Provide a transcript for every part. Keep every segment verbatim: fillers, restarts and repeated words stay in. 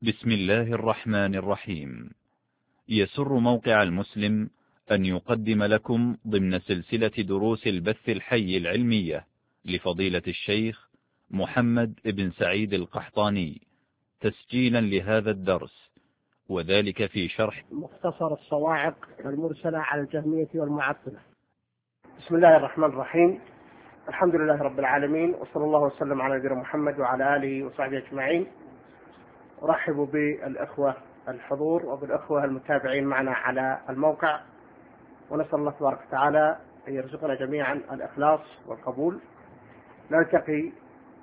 بسم الله الرحمن الرحيم. يسر موقع المسلم أن يقدم لكم ضمن سلسلة دروس البث الحي العلمية لفضيلة الشيخ محمد بن سعيد القحطاني تسجيلا لهذا الدرس، وذلك في شرح مختصر الصواعق المرسلة على الجهمية والمعطلة. بسم الله الرحمن الرحيم. الحمد لله رب العالمين، وصلى الله وسلم على نبينا محمد وعلى آله وصحبه أجمعين. أرحب بالأخوة الحضور وبالأخوة المتابعين معنا على الموقع، ونسأل الله تبارك وتعالى أن يرزقنا جميعا الإخلاص والقبول. نلتقي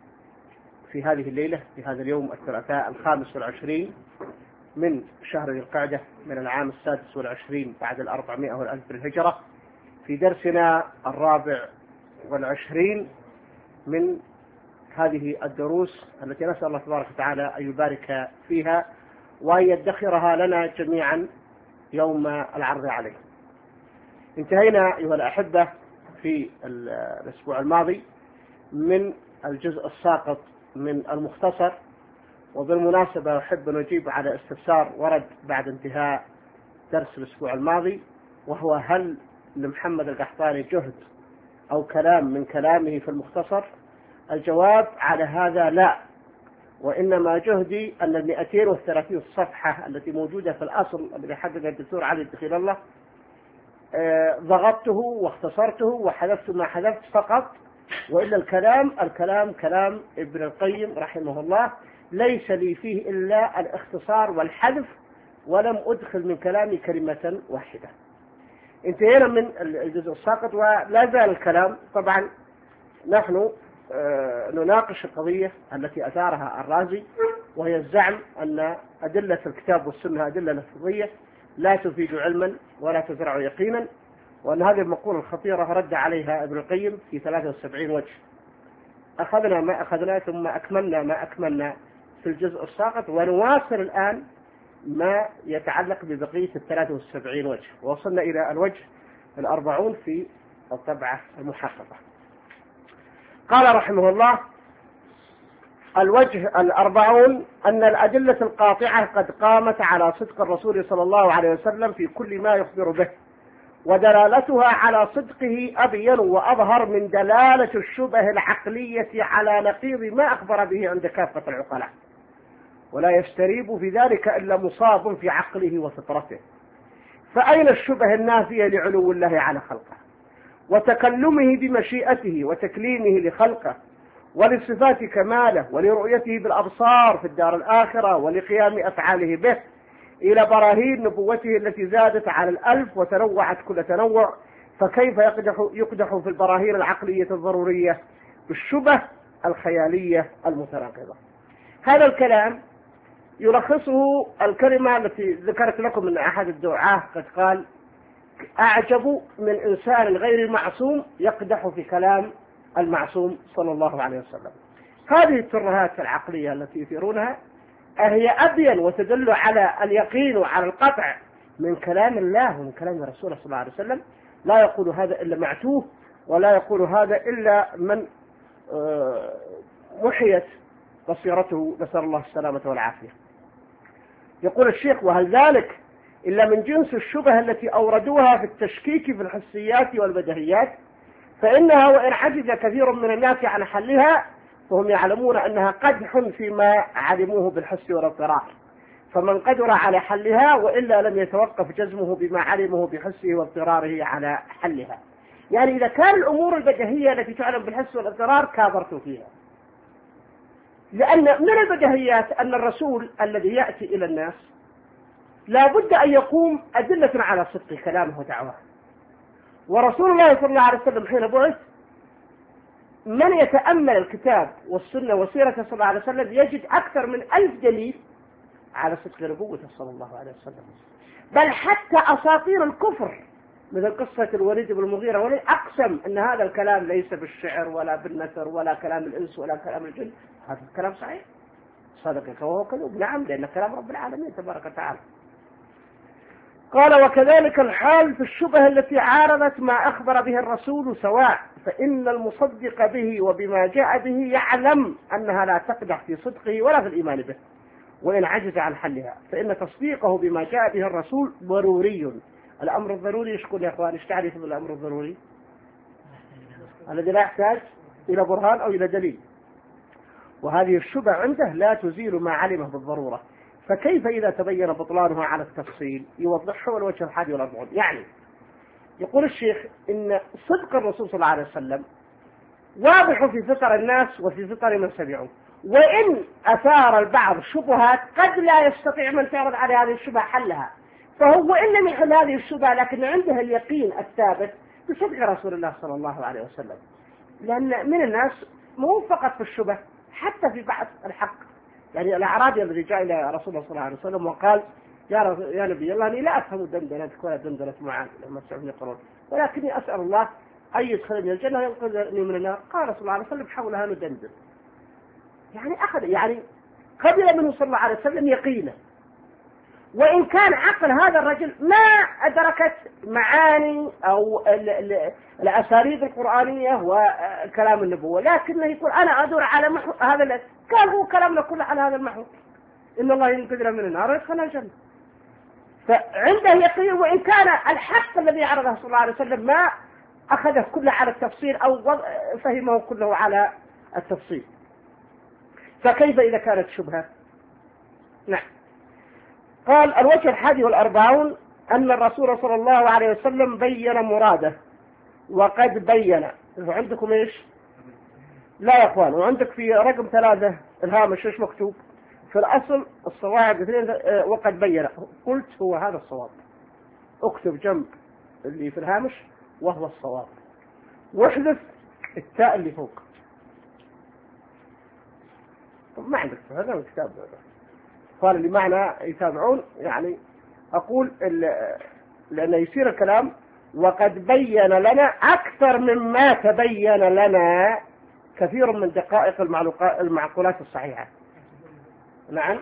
في هذه الليلة في هذا اليوم الثلاثاء الخامس والعشرين من شهر ذي القعدة من العام السادس والعشرين بعد الأربعمائة والألف بالهجرة، في درسنا الرابع والعشرين من هذه الدروس التي نسأل الله تبارك وتعالى أن يبارك فيها وأن يدخرها لنا جميعا يوم العرض عليه. انتهينا أيها الأحبة في الأسبوع الماضي من الجزء الساقط من المختصر، وبالمناسبة أحب أن أجيب على استفسار ورد بعد انتهاء درس الأسبوع الماضي، وهو هل لمحمد القحطاني جهد أو كلام من كلامه في المختصر؟ الجواب على هذا لا، وإنما جهدي أن المئتين وثلاثين صفحة التي موجودة في الأصل الذي حددها الدكتور علي الدخيل الله ضغطته واختصرته وحذفت ما حذفت فقط، وإلا الكلام الكلام كلام ابن القيم رحمه الله، ليس لي فيه إلا الاختصار والحذف، ولم أدخل من كلامي كلمة واحدة. انتهينا من الجزء الساقط ولا زال الكلام. طبعا نحن نناقش القضية التي أثارها الرازي، وهي الزعم أن أدلة الكتاب والسنة أدلة لفظية لا تفيد علما ولا تزرع يقينا، وأن هذه المقولة الخطيرة رد عليها ابن القيم في ثلاثة وسبعين وجه. أخذنا ما أخذنا ثم أكملنا ما أكملنا في الجزء الساقط، ونواصل الآن ما يتعلق ببقية الثلاثة وسبعين وجه، ووصلنا إلى الوجه الأربعون في الطبعة المحققة. قال رحمه الله: الوجه الأربعون أن الأدلة القاطعة قد قامت على صدق الرسول صلى الله عليه وسلم في كل ما يخبر به، ودلالتها على صدقه أبين وأظهر من دلالة الشبه العقلية على نقيض ما أخبر به عند كافة العقلاء، ولا يستريب في ذلك إلا مصاب في عقله وفطرته. فأين الشبه النافية لعلو الله على خلقه وتكلمه بمشيئته وتكليمه لخلقه ولصفات كماله ولرؤيته بالأبصار في الدار الآخرة ولقيام أفعاله به، إلى براهين نبوته التي زادت على الألف وتنوعت كل تنوع؟ فكيف يقدح, يقدح في البراهين العقلية الضرورية بالشبه الخيالية المتناقضة؟ هذا الكلام يلخصه الكلمة التي ذكرت لكم من أحد الدعاة، قد قال: أعجب من إنسان غير معصوم يقدح في كلام المعصوم صلى الله عليه وسلم. هذه الترهات العقلية التي يثيرونها هي أبين وتدل على اليقين وعلى القطع من كلام الله ومن كلام رسوله صلى الله عليه وسلم. لا يقول هذا إلا معتوه، ولا يقول هذا إلا من محيت بصيرته، نسأل الله السلامة والعافية. يقول الشيخ: وهل ذلك إلا من جنس الشبه التي أوردوها في التشكيك في الحسيات والبدهيات، فإنها وإن عجز كثير من الناس عن حلها فهم يعلمون أنها قدح فيما علموه بالحس والاضطرار، فمن قدر على حلها وإلا لم يتوقف جزمه بما علمه بحسه واضطراره على حلها. يعني إذا كان الأمور البدهية التي تعلم بالحس والاضطرار كابرتوا فيها، لأن من البدهيات أن الرسول الذي يأتي إلى الناس لا بد أن يقوم أدلة على صدق كلامه ودعواه. ورسول الله صلى الله عليه وسلم حين بعث، من يتأمل الكتاب والسنة وسيرته صلى الله عليه وسلم يجد أكثر من ألف دليل على صدق نبوته صلى الله عليه وسلم. بل حتى أساطير الكفر مثل قصة الوليد بن المغيرة، ولي أقسم أن هذا الكلام ليس بالشعر ولا بالنثر ولا كلام الإنس ولا كلام الجن، هذا الكلام صحيح صدقك وهو كذوب. نعم، لأن كلام رب العالمين تبارك وتعالى. قال: وكذلك الحال في الشبه التي عارضت ما أخبر به الرسول سواء، فإن المصدق به وبما جاء به يعلم أنها لا تقدح في صدقه ولا في الإيمان به، وإن عجز عن حلها فإن تصديقه بما جاء به الرسول ضروري. الأمر الضروري يشكون يا أخوان، ايش تعريف بالأمر الضروري؟ الذي لا يحتاج إلى برهان أو إلى دليل، وهذه الشبهة عنده لا تزيل ما علمه بالضرورة، فكيف إذا تبين بطلانها على التفصيل؟ يوضحه الوجه الحادي والأربعون. يعني يقول الشيخ إن صدق الرسول صلى الله عليه وسلم واضح في فطر الناس وفي فطر من سمعوا، وإن أثار البعض شبهات قد لا يستطيع من تعرض على هذه الشبهة حلها، فهو إن لم يحل هذه الشبهة لكن عنده اليقين الثابت بصدق رسول الله صلى الله عليه وسلم. لأن من الناس مو فقط في الشبه، حتى في بعض الحق. يعني الأعرابي الذي جاء إلى رسول الله صلى الله عليه وسلم وقال يا, يا نبي الله أني لا أفهم دندنتك ولا دندنة معاذ لما تسمعني قرون، ولكني أسأل الله أن يدخلني الجنة وينقذني من النار. قال صلى الله عليه وسلم حولها ندندن. يعني أخذ يعني قبل منه صلى الله عليه وسلم يقينه، وإن كان عقل هذا الرجل ما أدركت معاني أو الأساليب القرآنية وكلام النبوة، لكنه يقول أنا أدور على محو هذا. كان هو كلامنا كله على هذا المحو، إن الله ينقذنا من النار ويدخلنا الجنة. فعنده يقين، وإن كان الحق الذي عرضه صلى الله عليه وسلم ما أخذه كله على التفصيل أو فهمه كله على التفصيل، فكيف إذا كانت شبهة؟ نعم. قال الوجه الحادي والأربعون أن الرسول صلى الله عليه وسلم بين مراده وقد بين. عندكم إيش؟ لا يا أخوان، وعندك في رقم ثلاثة الهامش إيش مكتوب؟ في الأصل الصواعق اثنين وقد بين. قلت هو هذا الصواب، اكتب جنب اللي في الهامش وهو الصواب، واحذف التاء اللي فوق. ما عندك هذا الكتاب قال اللي معنا يتابعون. يعني أقول لأنه يصير الكلام وقد بين لنا أكثر مما تبين لنا كثير من دقائق المعقولات الصحيحة. نعم.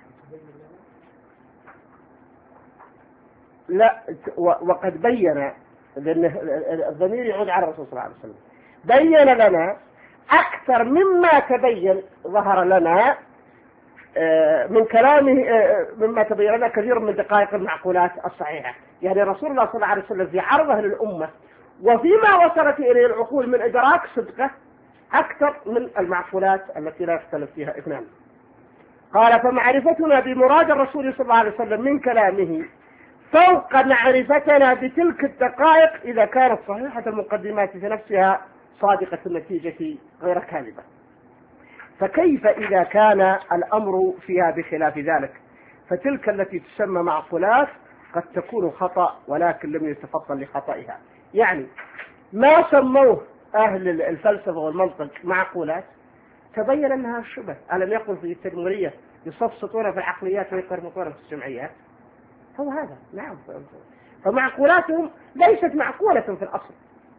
لا، وقد بين، لأن الضمير يعود على الرسول صلى الله عليه وسلم. بين لنا أكثر مما تبين ظهر لنا من كلامه، مما تبين لنا كثير من دقائق المعقولات الصحيحة. يعني رسول الله صلى الله عليه وسلم في عرضه للأمة وفيما وصلت إليه العقول من إدراك صدقه أكثر من المعقولات التي لا يختلف فيها اثنان. قال فمعرفتنا بمراد الرسول صلى الله عليه وسلم من كلامه فوق معرفتنا بتلك الدقائق إذا كانت صحيحة المقدمات في نفسها صادقة النتيجة غير كاذبة. فكيف إذا كان الأمر فيها بخلاف ذلك؟ فتلك التي تسمى معقولات قد تكون خطأ ولكن لم يتفضل لخطئها. يعني ما سموه أهل الفلسفة والمنطق معقولات تبين أنها الشبه. ألم يقل في التدمرية يصفصطون في العقليات ويقرمطون في السمعيات؟ هو هذا. نعم. فمعقولاتهم ليست معقولة في الأصل.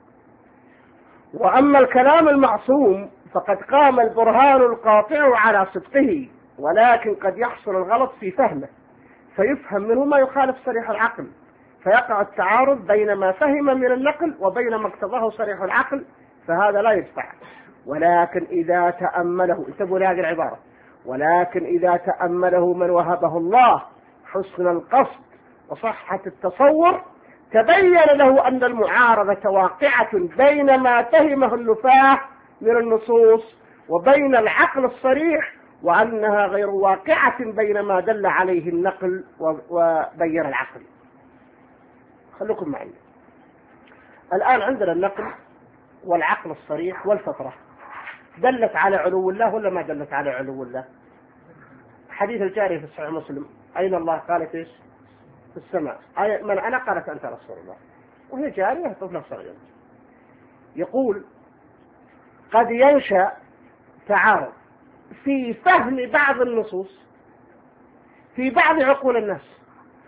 وأما الكلام المعصوم فقد قام البرهان القاطع على صدقه، ولكن قد يحصل الغلط في فهمه فيفهم منه ما يخالف صريح العقل، فيقع التعارض بين ما فهم من النقل وبين ما اقتضاه صريح العقل، فهذا لا يدفع. ولكن إذا تأمله، انتبهوا لهذه العبارة، ولكن إذا تأمله من وهبه الله حسن القصد وصحة التصور تبين له أن المعارضة واقعة بين ما فهمه النفاة من النصوص وبين العقل الصريح، وأنها غير واقعة بين ما دل عليه النقل وبين العقل. خلوكم معي. الآن عندنا النقل والعقل الصريح والفطرة دلت على علو الله ولا ما دلت على علو الله؟ حديث الجارية في صحيح مسلم أين الله؟ قالت إيش؟ في السماء. من أنا؟ قالت أنت رسول الله، وهي جارية طفلة صغيرة. يقول قد ينشأ تعارض في فهم بعض النصوص في بعض عقول الناس،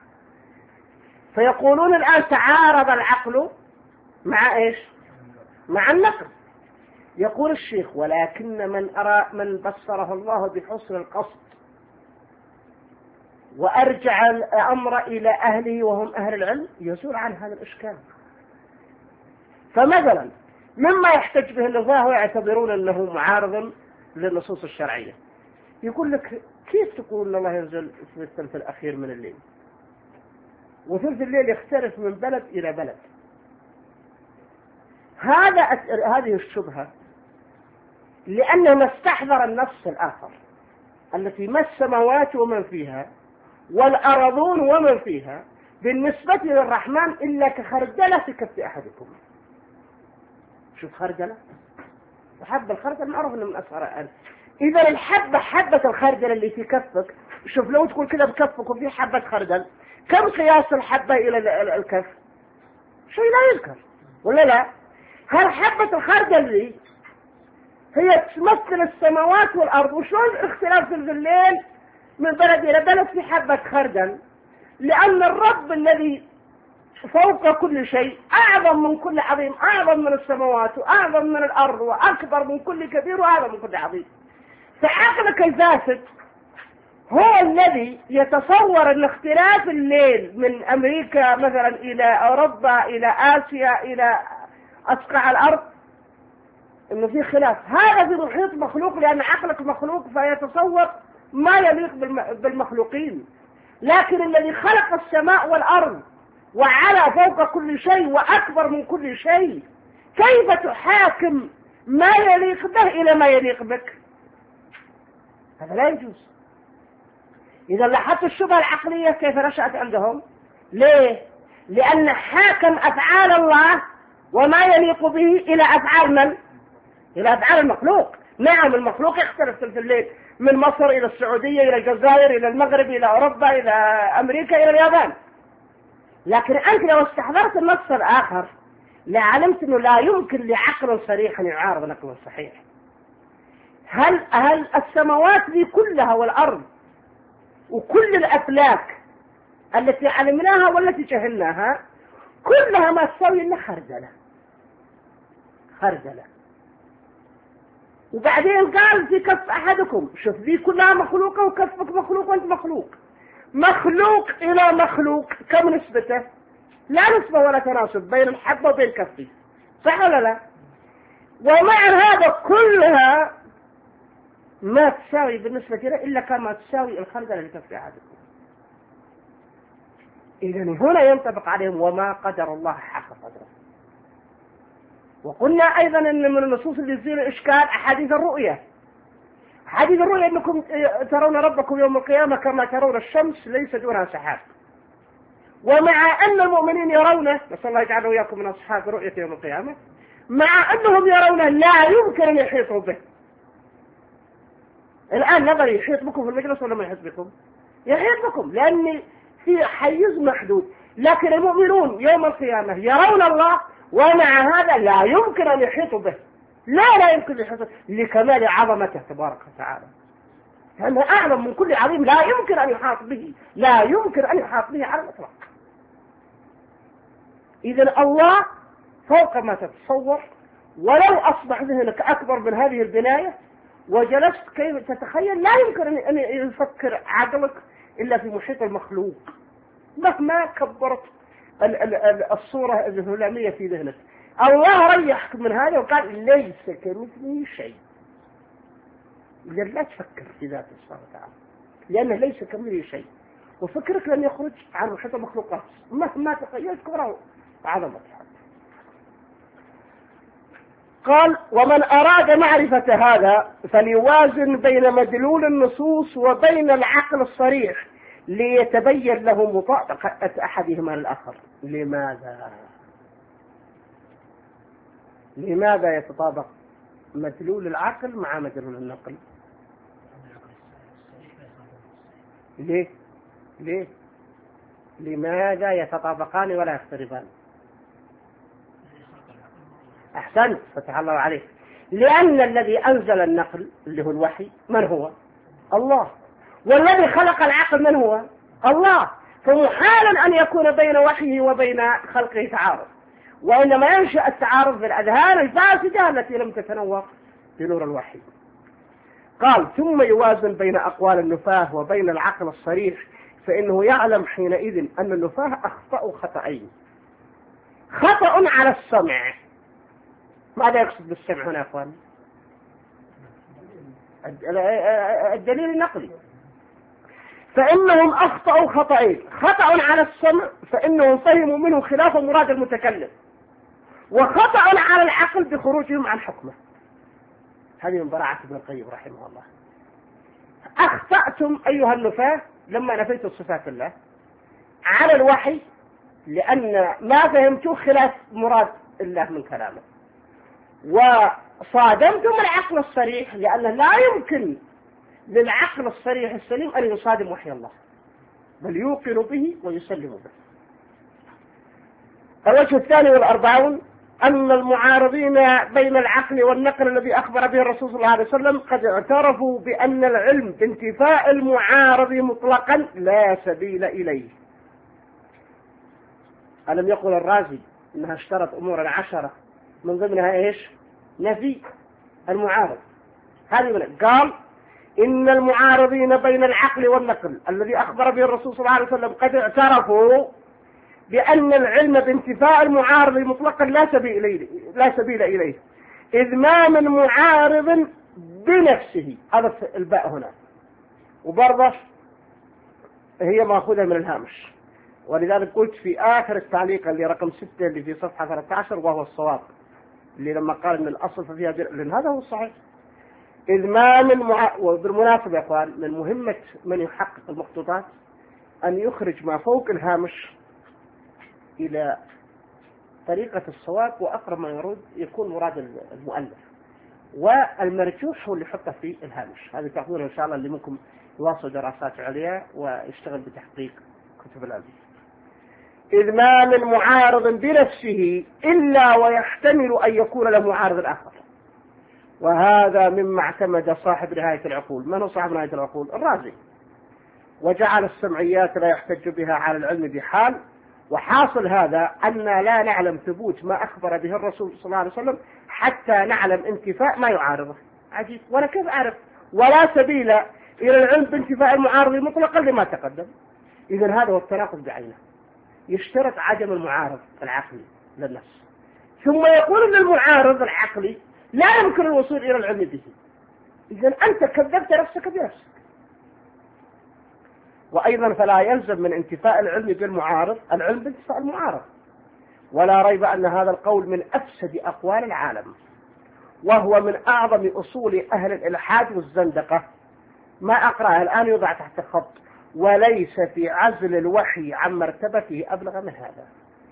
فيقولون الآن تعارض العقل مع إيش؟ مع النقل. يقول الشيخ ولكن من أرى من بصره الله بحسن القصد وأرجع الأمر إلى أهله وهم أهل العلم يزول عن هذا الإشكال. فمثلا مما يحتج به النظام ويعتبرون أنه معارض للنصوص الشرعية، يقول لك كيف تقول الله ينزل في الثلث الأخير من الليل وثلث الليل يختلف من بلد إلى بلد؟ هذا هذه الشبهة لأنه ما استحضر النص الآخر التي ما السماوات ومن فيها والأرضون ومن فيها بالنسبة للرحمن إلا كخردلة في كف أحدكم. شوف خردلة وحب الخردل معروف إنه من أصغر الأرض. إذا الحبة حبة الخردل اللي في كفك، شوف لو تقول كذا بكفك وفي حبة خردل، كم قياس الحبة إلى الكف؟ شيء لا يذكر ولا لا؟ هل حبة الخردل دي هي تمثل السماوات والأرض؟ وشلون اختلاف في الليل من بلد إلى بلد في حبة خردل؟ لأن الرب الذي فوق كل شيء أعظم من كل عظيم، أعظم من السماوات وأعظم من الأرض وأكبر من كل كبير وأعظم من كل عظيم. فعقلك الفاسد هو الذي يتصور أن اختلاف الليل من أمريكا مثلا إلى أوروبا إلى آسيا إلى أصقاع الأرض إنه في خلاف. هذا في محيط مخلوق، لأن عقلك مخلوق فيتصور ما يليق بالمخلوقين. لكن الذي خلق السماء والأرض وعلى فوق كل شيء وأكبر من كل شيء، كيف تحاكم ما يليق به إلى ما يليق بك؟ هذا لا يجوز. إذا لاحظت الشبهة العقلية كيف نشأت عندهم؟ ليه؟ لأن حاكم أفعال الله وما يليق به إلى أفعال من؟ إلى أفعال المخلوق. نعم المخلوق يختلف في الليل من مصر إلى السعودية إلى الجزائر إلى المغرب إلى أوروبا إلى أمريكا إلى اليابان، لكن أنت لو استحضرت النص الآخر لعلمت أنه لا يمكن لعقل صريح أن يعارض نقل صحيح. هل هل السماوات دي كلها والأرض وكل الأفلاك التي علمناها والتي جهلناها كلها ما تساوي إلا خردلة خردلة. وبعدين قال في كف أحدكم، شوف ذي كلها مخلوقة وكفك مخلوق وأنت مخلوق. مخلوق إلى مخلوق كم نسبته؟ لا نسبة ولا تناسب بين الحبة وبين كفي، صح ولا لا؟ ومع هذا كلها ما تساوي بالنسبة لها إلا كما تساوي الخردلة اللي كف أحدكم. إذن هنا ينطبق عليهم وما قدر الله حق قدره. وقلنا أيضا أن من النصوص اللي تزيل الإشكال أحاديث الرؤية. حديث الرؤيا أنكم ترون ربكم يوم القيامة كما ترون الشمس ليس دونها سحاب. ومع أن المؤمنين يرونه، نسأل الله يجعله وإياكم من أصحاب رؤية يوم القيامة، مع أنهم يرونه لا يمكن أن يحيطوا به. الآن نظر يحيط بكم في المجلس ولا ما يحيط بكم؟ يحيط بكم لأن في حيز محدود. لكن المؤمنون يوم القيامة يرون الله ومع هذا لا يمكن أن يحيطوا به. لا لا يمكن أن يحيطوا لكمال عظمته تبارك وتعالى، لأنه أعظم من كل عظيم لا يمكن أن يحاط به، لا يمكن أن يحاط به على الإطلاق. إذن الله فوق ما تتصور. ولو أصبح ذهنك أكبر من هذه البناية وجلست كيف تتخيل، لا يمكن أن يفكر عقلك إلا في محيط المخلوق مهما كبرت الصورة الهلامية في ذهنك. الله ريحك من هذا وقال ليس كمثله شيء. إذا لا تفكر في ذات سبحانه وتعالى لأنه ليس كمثله شيء، وفكرك لن يخرج عن محيط المخلوقات مهما تخيلت كبره وعظمتها. قال ومن أراد معرفة هذا فليوازن بين مدلول النصوص وبين العقل الصريح ليتبين له مطابقة أحدهما الآخر. لماذا؟ لماذا يتطابق مدلول العقل مع مدلول النقل؟ ليه؟ ليه؟ لماذا يتطابقان ولا يختلفان؟ أحسنت، فتح الله عليك. لأن الذي أنزل النقل اللي هو الوحي من هو؟ الله. والذي خلق العقل من هو؟ الله. فمحال أن يكون بين وحيه وبين خلقه تعارض، وإنما ينشأ التعارض في الأذهان الفاسدة التي لم تتنور بنور الوحي. قال ثم يوازن بين أقوال النفاة وبين العقل الصريح، فإنه يعلم حينئذ أن النفاة أخطأوا خطأين. خطأ على السمع. ماذا يقصد بالسمع هنا يا أخوان؟ الدليل النقلي. فإنهم أخطأوا خطأين: خطأ على السمع فإنهم فهموا منه خلاف مراد المتكلم، وخطأ على العقل بخروجهم عن حكمه. هذه من براعة ابن القيم رحمه الله. أخطأتم أيها النفاة لما نفيتوا صفات الله على الوحي، لأن ما فهمتوا خلاف مراد الله من كلامه، وصادمتم العقل الصريح، لأن لا يمكن للعقل الصريح السليم أن يصادم وحي الله، بل يوقن به ويسلم به. الوجه الثاني والأربعون أن المعارضين بين العقل والنقل الذي أخبر به الرسول صلى الله عليه وسلم قد اعترفوا بأن العلم بانتفاء المعارض مطلقا لا سبيل إليه. ألم يقل الرازي إنها اشترط أمور العشرة من ضمنها إيش؟ نفي المعارض. هذه قال إن المعارضين بين العقل والنقل الذي أخبر به الرسول صلى الله عليه وسلم قد اعترفوا بأن العلم بانتفاء المعارض مطلقا لا سبيل إليه، لا سبيل إليه إذ ما من معارض بنفسه. هذا الباء هنا، وبرضه هي مأخوذة من الهامش، ولذلك قلت في آخر التعليق اللي رقم ستة اللي في صفحة ثلاثة عشر وهو الصواب، اللي لما قال إن الأصل ففيها در... لأن هذا هو الصحيح. إذ ما من مع... وبالمناسبة يا أخوان، من مهمة من يحقق المخطوطات أن يخرج ما فوق الهامش إلى طريقة الصواب، وأقرب ما يرد يكون مراد المؤلف، والمرجوح هو اللي يحطه في الهامش. هذه تأخذونها إن شاء الله اللي منكم يواصل دراسات عليا ويشتغل بتحقيق كتب العلم. إذ ما من معارض بنفسه إلا ويحتمل أن يكون له معارض آخر، وهذا مما اعتمد صاحب نهاية العقول. من هو صاحب نهاية العقول؟ الرازي. وجعل السمعيات لا يحتج بها على العلم بحال، وحاصل هذا أن لا نعلم ثبوت ما أخبر به الرسول صلى الله عليه وسلم حتى نعلم انتفاء ما يعارضه. عجيب، ولا كيف أعرف؟ ولا سبيل إلى العلم بانتفاء المعارض مطلقا لما تقدم. إذن هذا هو التناقض بعينه. يشترط عدم المعارض العقلي للنفس، ثم يقول أن المعارض العقلي لا يمكن الوصول إلى العلم به. إذن أنت كذبت نفسك بنفسك. وأيضا فلا يلزم من انتفاء العلم بالمعارض العلم بانتفاء المعارض، ولا ريب أن هذا القول من أفسد أقوال العالم، وهو من أعظم أصول أهل الإلحاد والزندقة. ما أقرأه الآن يوضع تحت خط: وليس في عزل الوحي عن مرتبته أبلغ من هذا.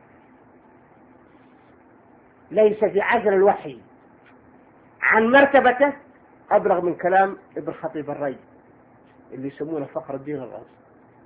ليس في عزل الوحي عن مرتبته أبلغ من كلام ابن خطيب الري اللي يسمونه فخر الدين الرازي.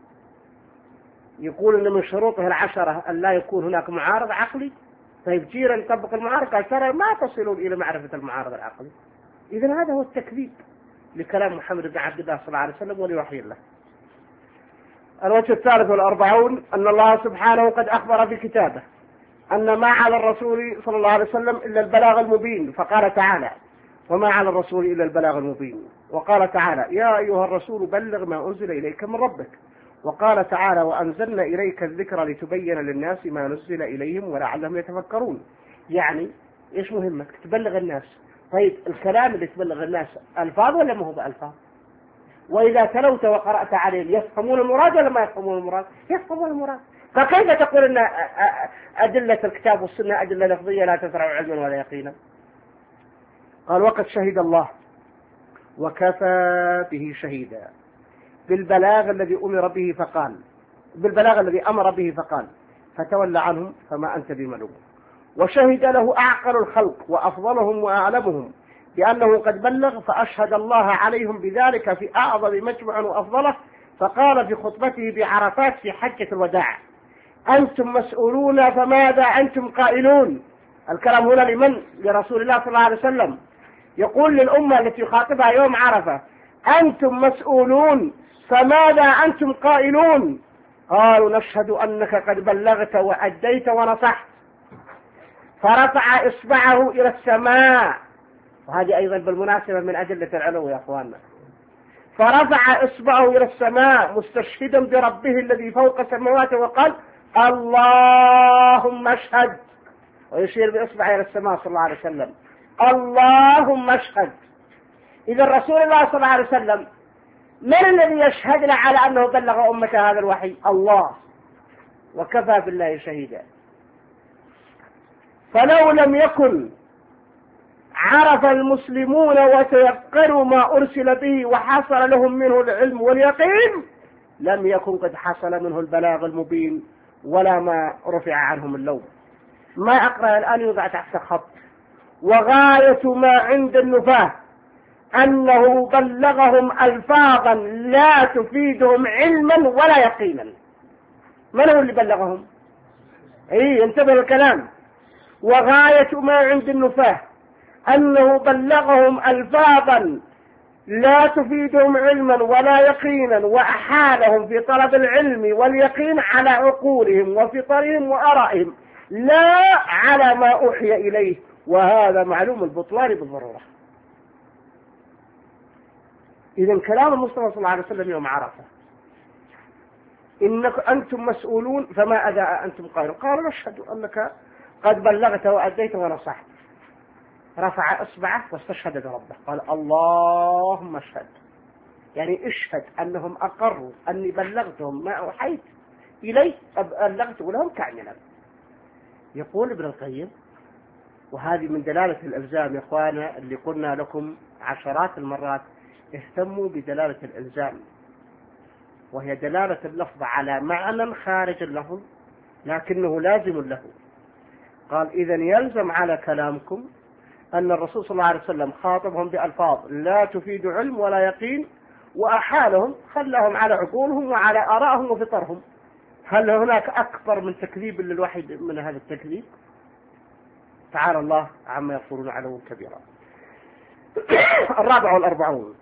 يقول إن من شروطه العشرة أن لا يكون هناك معارض عقلي. طيب جيرا نطبق المعارض، قال ترى ما تصلون إلى معرفة المعارض العقلي. إذن هذا هو التكذيب لكلام محمد بن عبد الله صلى الله عليه وسلم ولوحي الله. الوجه الثالث والأربعون أن الله سبحانه قد أخبر في كتابه أن ما على الرسول صلى الله عليه وسلم إلا البلاغ المبين، فقال تعالى: وما على الرسول إلا البلاغ المبين. وقال تعالى: يا أيها الرسول بلغ ما أنزل إليك من ربك. وقال تعالى: وأنزلنا إليك الذكر لتبين للناس ما نزل إليهم ولعلهم يتفكرون. يعني إيش مهمك؟ تبلغ الناس. طيب الكلام اللي تبلغ الناس ألفاظ ولا ما هو بألفاظ؟ وإذا تلوت وقرأت عليهم يفهمون المراد ولا ما يفهمون المراد؟ يفهمون المراد. فكيف تقول أن أدلة الكتاب والسنة أدلة لفظية لا تزرع علما ولا يقينا؟ قال: وقد شهد الله وكفى به شهيدا بالبلاغ الذي أمر به فقال بالبلاغ الذي أمر به فقال فتولى عنهم فما أنت بملوم. وشهد له أعقل الخلق وأفضلهم وأعلمهم بأنه قد بلغ، فأشهد الله عليهم بذلك في أعظم مجمع وأفضله، فقال في خطبته بعرفات في حجة الوداع: أنتم مسؤولون فماذا أنتم قائلون. الكلام هنا لمن؟ لرسول الله صلى الله عليه وسلم. يقول للأمة التي يخاطبها يوم عرفة: أنتم مسؤولون فماذا أنتم قائلون. قالوا: نشهد أنك قد بلغت وأديت ونصحت. فرفع إصبعه إلى السماء، وهذه أيضا بالمناسبة من أدلة العلو يا أخواننا. فرفع إصبعه إلى السماء مستشهدا بربه الذي فوق السماوات وقال: اللهم اشهد، ويشير بإصبعه إلى السماء صلى الله عليه وسلم: اللهم اشهد. إذا رسول الله صلى الله عليه وسلم من الذي يشهدنا على أنه بلغ أمة هذا الوحي؟ الله، وكفى بالله شهيدا. فلو لم يكن عرف المسلمون وتيقنوا ما أرسل به وحصل لهم منه العلم واليقين لم يكن قد حصل منه البلاغ المبين ولا ما رفع عنهم اللوم. ما أقرأ الآن يوضع تحت خط. وغاية ما عند النفاة أنه بلغهم ألفاظا لا تفيدهم علما ولا يقينا. من هو اللي بلغهم؟ اي انتبه الكلام. وغاية ما عند النفاة أنه بلغهم ألفاظا لا تفيدهم علما ولا يقينا وأحالهم في طلب العلم واليقين على عقولهم وفطرهم وآرائهم لا على ما أوحي إليه، وهذا معلوم البطلان بالضرورة. إذن كلام المصطفى صلى الله عليه وسلم يوم عرفة إنك أنتم مسؤولون فما أذى أنتم قالوا قالوا نشهد أنك قد بلغت وأديت ونصحت. رفع إصبعه واستشهد بربه قال اللهم اشهد، يعني اشهد أنهم أقروا أني بلغتهم ما أوحيت إليه بلغته لهم كاملا. يقول ابن القيم، وهذه من دلالة الإلزام يا إخوانا اللي قلنا لكم عشرات المرات اهتموا بدلالة الإلزام، وهي دلالة اللفظ على معنى خارج له لكنه لازم له. قال إذن يلزم على كلامكم أن الرسول صلى الله عليه وسلم خاطبهم بألفاظ لا تفيد علم ولا يقين وأحالهم خلاهم على عقولهم وعلى آرائهم وفطرهم. هل هناك أكبر من تكذيب للوحي من هذا التكذيب؟ تعالى الله عما يقولون علوا كبيرا. الرابع والأربعون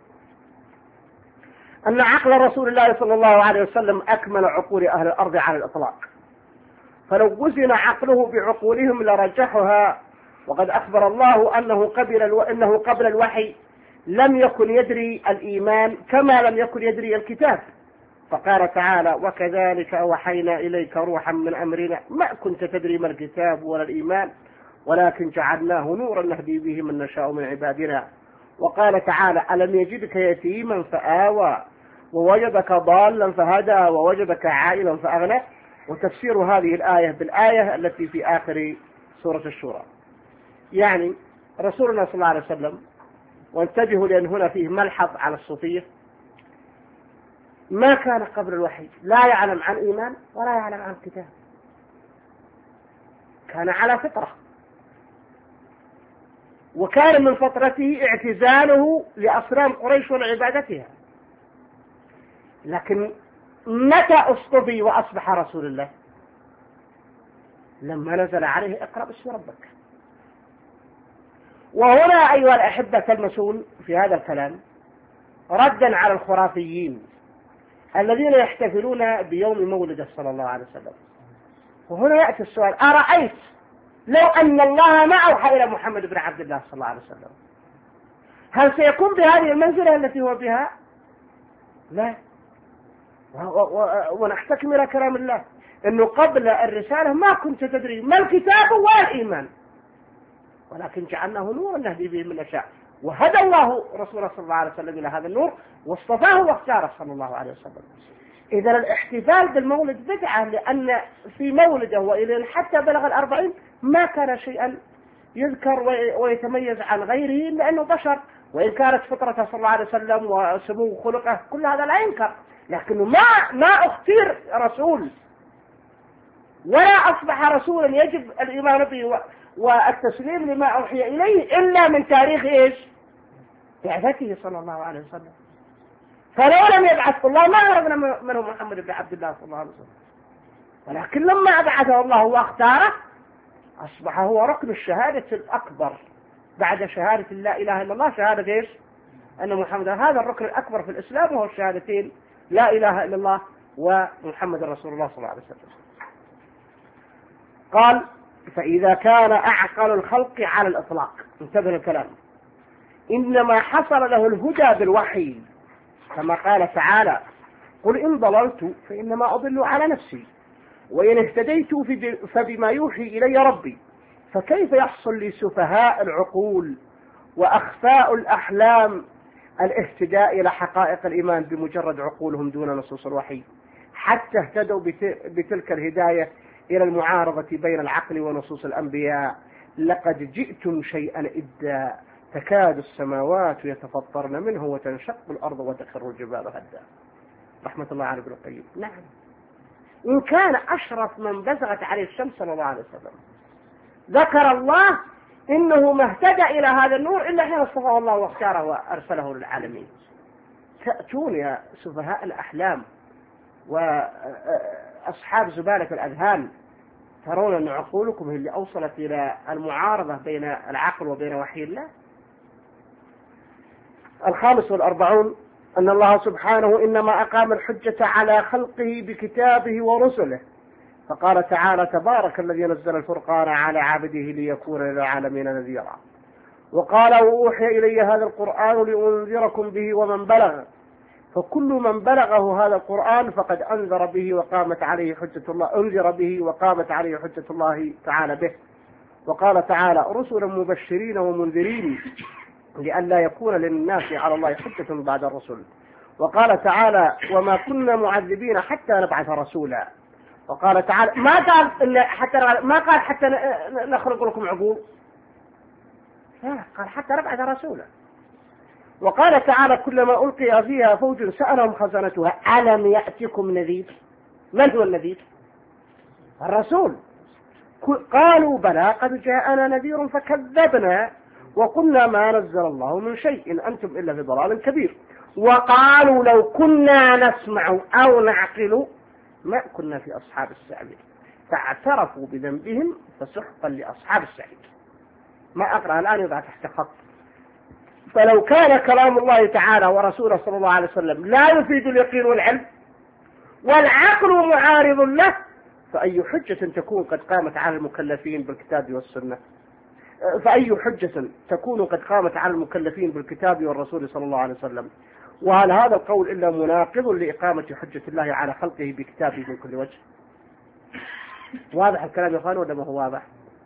أن عقل رسول الله صلى الله عليه وسلم أكمل عقول أهل الأرض على الإطلاق، فلو وزن عقله بعقولهم لرجحها. وقد أخبر الله أنه قبل الو... أنه قبل الوحي لم يكن يدري الإيمان كما لم يكن يدري الكتاب، فقال تعالى وكذلك أوحينا إليك روحا من أمرنا ما كنت تدري ما الكتاب ولا الإيمان ولكن جعلناه نورا نهدي به من نشاء من عبادنا. وقال تعالى ألم يجدك يتيما فآوى ووجدك ضالا فهدى ووجدك عائلا فأغنى. وتفسير هذه الآية بالآية التي في آخر سورة الشورى. يعني رسولنا صلى الله عليه وسلم، وانتبهوا لأن هنا فيه ملحظ على الصوفية، ما كان قبل الوحي لا يعلم عن إيمان ولا يعلم عن كتاب، كان على فطرة، وكان من فترته اعتزاله لأصنام قريش وعبادتها. لكن متى اصطفي وأصبح رسول الله؟ لما نزل عليه اقرأ باسم ربك. وهنا أيها الأحبة تلمسون في هذا الكلام ردا على الخرافيين الذين يحتفلون بيوم مولده صلى الله عليه وسلم. وهنا يأتي السؤال أرأيت لو أن الله ما أوحى إلى محمد بن عبد الله صلى الله عليه وسلم هل سيكون بهذه المنزلة التي هو بها؟ لا. ونحتكم إلى كلام الله أنه قبل الرسالة ما كنت تدري ما الكتاب ولا الإيمان ولكن جعلناه نورا نهدي به من نشاء. وهدى الله رسوله صلى الله عليه وسلم إلى هذا النور واصطفاه واختاره صلى الله عليه وسلم. إذا الاحتفال بالمولد بدعة، لأن في مولده وإلى حتى بلغ الأربعين ما كان شيئا يذكر ويتميز عن غيره لأنه بشر، وإن كانت فطرته صلى الله عليه وسلم وسمو خلقه كل هذا لا ينكر، لكنه ما ما اختير رسول ولا أصبح رسولا يجب الإيمان به والتسليم لما أوحي إليه إلا من تاريخ إيش؟ بعثته صلى الله عليه وسلم. فلو لم يبعث الله ما عرفنا من هو محمد بن عبد الله صلى الله عليه وسلم، ولكن لما بعثه الله واختاره أصبح هو ركن الشهادة الأكبر بعد شهادة لا إله إلا الله، شهادة إيش؟ أن محمد هذا الركن الأكبر في الإسلام، وهو الشهادتين لا إله إلا الله ومحمد رسول الله صلى الله عليه وسلم. قال فإذا كان أعقل الخلق على الإطلاق، انتبه الكلام، إنما حصل له الهدى بالوحي كما قال تعالى قل إن ضللت فإنما أضل على نفسي وإن اهتديت فبما يوحي إلي ربي فكيف يحصل لسفهاء العقول وأخفاء الأحلام الاهتداء إلى حقائق الإيمان بمجرد عقولهم دون نصوص الوحي، حتى اهتدوا بتلك الهداية إلى المعارضة بين العقل ونصوص الأنبياء. لقد جئتم شيئا إدا تكاد السماوات يتفطرن منه وتنشق الأرض وتخر الجبال هدا. رحمة الله على ابن القيم. نعم، إن كان أشرف من بزغت عليه الشمس صلى الله عليه وسلم ذكر الله إنه ما اهتدى إلى هذا النور إلا حين اصطفاه الله واختاره وأرسله للعالمين. تأتون يا سفهاء الأحلام وأصحاب زبالة الأذهان ترون أن عقولكم هي اللي أوصلت إلى المعارضة بين العقل وبين وحي الله. الخامس والأربعون أن الله سبحانه إنما أقام الحجة على خلقه بكتابه ورسله، فقال تعالى: تبارك الذي نزل الفرقان على عبده ليكون للعالمين نذيرا. وقال: وأوحي إلي هذا القرآن لأنذركم به ومن بلغ، فكل من بلغه هذا القرآن فقد أنذر به وقامت عليه حجة الله أنذر به وقامت عليه حجة الله تعالى به. وقال تعالى: رسلا مبشرين ومنذرين لئلا يكون للناس على الله حجة بعد الرسل. وقال تعالى: وما كنا معذبين حتى نبعث رسولا. وقال تعالى: ما قال حتى ما قال حتى نخلق لكم عقول، لا، قال حتى نبعث رسولا. وقال تعالى: كلما ألقي فيها فوج سألهم خزنتها ألم يأتكم نذير. من هو النذير؟ الرسول. قالوا: بلى قد جاءنا نذير فكذبنا وقلنا ما نزل الله من شيء إن أنتم إلا في ضلال كبير. وقالوا: لو كنا نسمع أو نعقل ما كنا في أصحاب السعير. فاعترفوا بذنبهم فسحقا لأصحاب السعير. ما أقرأ الآن يضع تحت خط. فلو كان كلام الله تعالى ورسوله صلى الله عليه وسلم لا يفيد اليقين والعلم والعقل معارض له، فأي حجة تكون قد قامت على المكلفين بالكتاب والسنة؟ فأي حجة تكون قد قامت على المكلفين بالكتاب والرسول صلى الله عليه وسلم؟ وهل هذا القول إلا مناقض لإقامة حجة الله على خلقه بكتابه من كل وجه؟ واضح الكلام يا اخوان ولا ما هو واضح؟